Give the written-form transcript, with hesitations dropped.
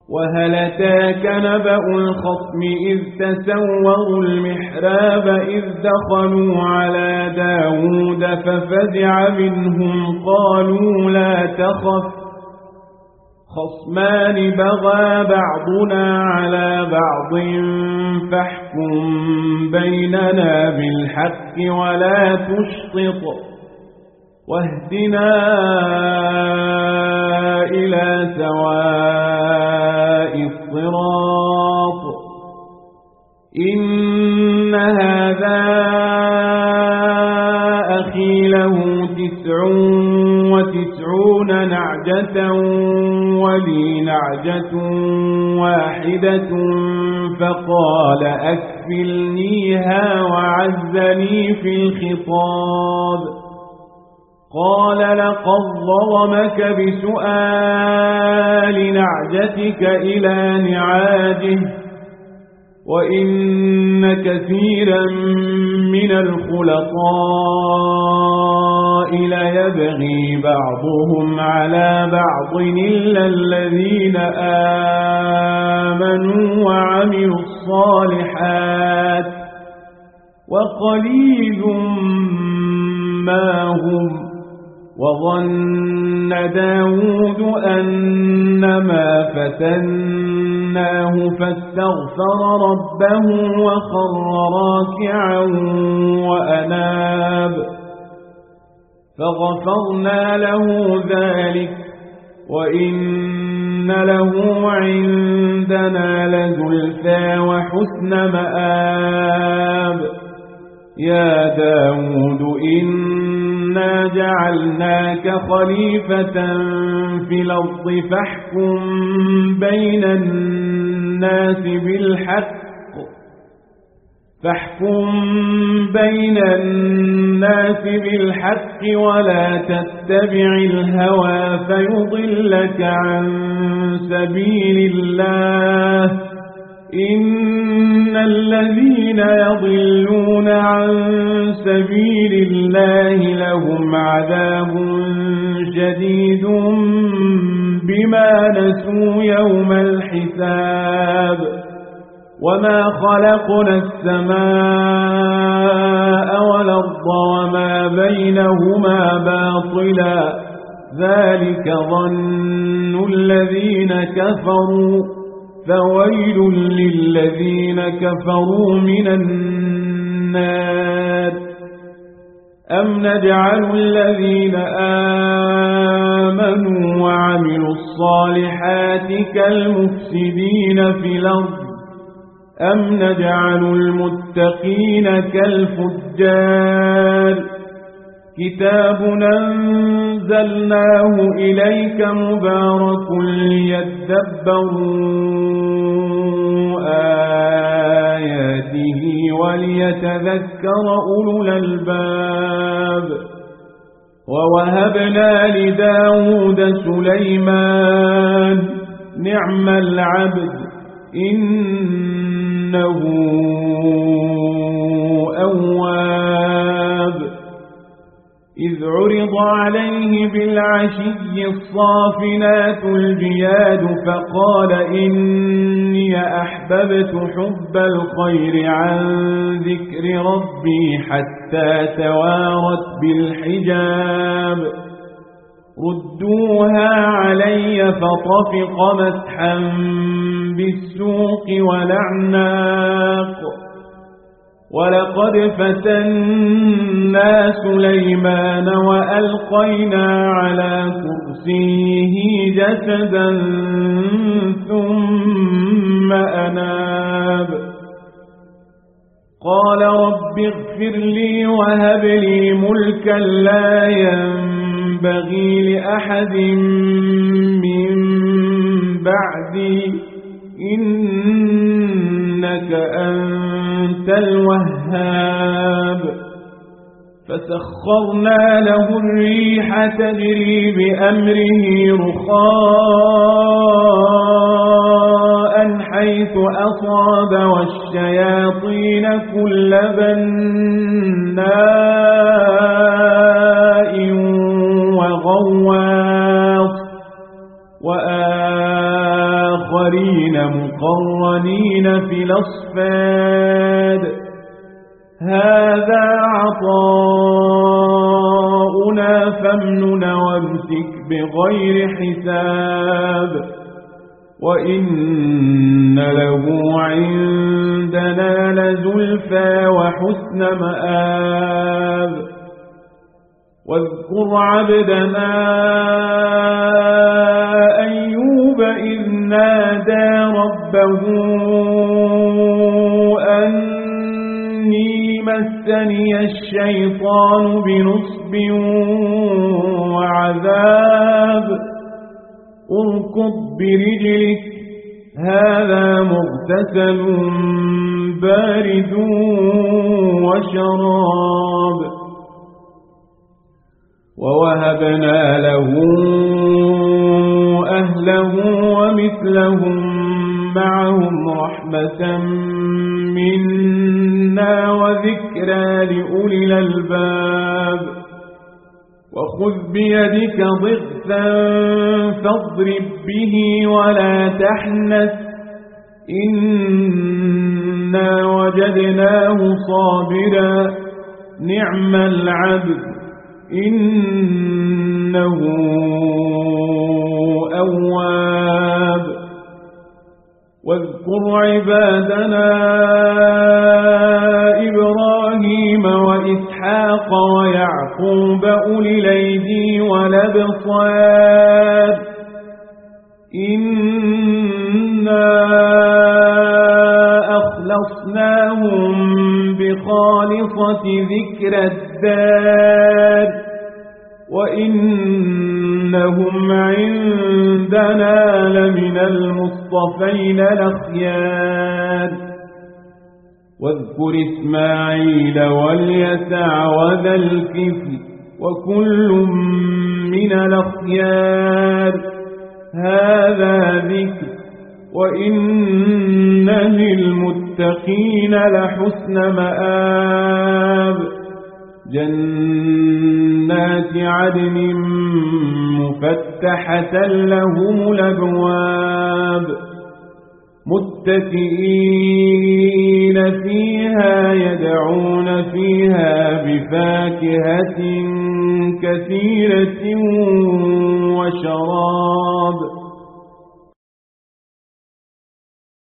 وهل أتاك نبأ الخصم إذ تسوروا المحراب إذ دخلوا على داود ففزع منهم قالوا لا تخف خصمان بغى بعضنا على بعض فاحكم بيننا بالحق ولا تشطط واهدنا إلى سواء الصراط إن هذا أخي له 99 نعجة ولي نعجة واحدة فقال أكفلنيها وعزني في الخطاب قال لقد ظلمك بسؤال نعجتك إلى نعاجه وإن كثيرا من الخلطاء ليبغي بعضهم على بعض إلا الذين آمنوا وعملوا الصالحات وقليل ما هم وظن داود أنما فتناه فاستغفر ربه وخر راكعا وأناب فغفرنا له ذلك وإن له عندنا لزلفى وحسن مآب يا داود إنا جعلناك خليفة في الأرض فاحكم بين الناس بالحق ولا تتبع الهوى فيضلك عن سبيل الله إن الذين يضلون عن سبيل الله لهم عذاب شديد بما نسوا يوم الحساب وما خلقنا السماء والأرض وما بينهما باطلا ذلك ظن الذين كفروا فويل للذين كفروا من النار أم نجعل الذين آمنوا وعملوا الصالحات كالمفسدين في الأرض أم نجعل المتقين كالفجار كتاب أنزلناه إليك مبارك ليدبروا آياته وليتذكر أولو الألباب ووهبنا لداود سليمان نعم العبد إنه أواب إذ عرض عليه بالعشي الصافنات الجياد فقال إني أحببت حب الخير عن ذكر ربي حتى توارت بالحجاب ردوها علي فطفق مسحا بالسوق ونعناق ولقد فتنا سليمان وألقينا على كرسيه جسدا ثم أناب قال رب اغفر لي وهب لي ملكا لا ينبغي لأحد من بعدي إنك أنت الوهاب فسخرنا له الريح تجري بأمره رخاء حيث أصاب والشياطين كل بناء وغواص وآخر الآخرين مقرنين في الأصفاد هذا عطاؤنا فامنن وامسك بغير حساب وإن له عندنا لزلفى وحسن مآب واذكر عبدنا أيوب إذ نادى ربه أني مسني الشيطان بنصب وعذاب اركض برجلك هذا مغتسل بارد وشراب ووهبنا له أهله ومثلهم معهم رحمة منا وذكرى لأولي الألباب وخذ بيدك ضغثا فاضرب به ولا تحنث إنا وجدناه صابرا نعم العبد إنه أواب واذكر عبادنا إبراهيم وإسحاق ويعقوب أولي الأيدي والأبصار إنا أخلصناهم بخالصة ذكر الدار وإنهم عندنا لمن المصطفين الأخيار واذكر إسماعيل واليسع وذا الكفل وكل من الأخيار هذا ذكر وإن للمتقين لحسن مآب جنات عدن مفتحة لهم الأبواب متكئين فيها يدعون فيها بفاكهة كثيرة وشراب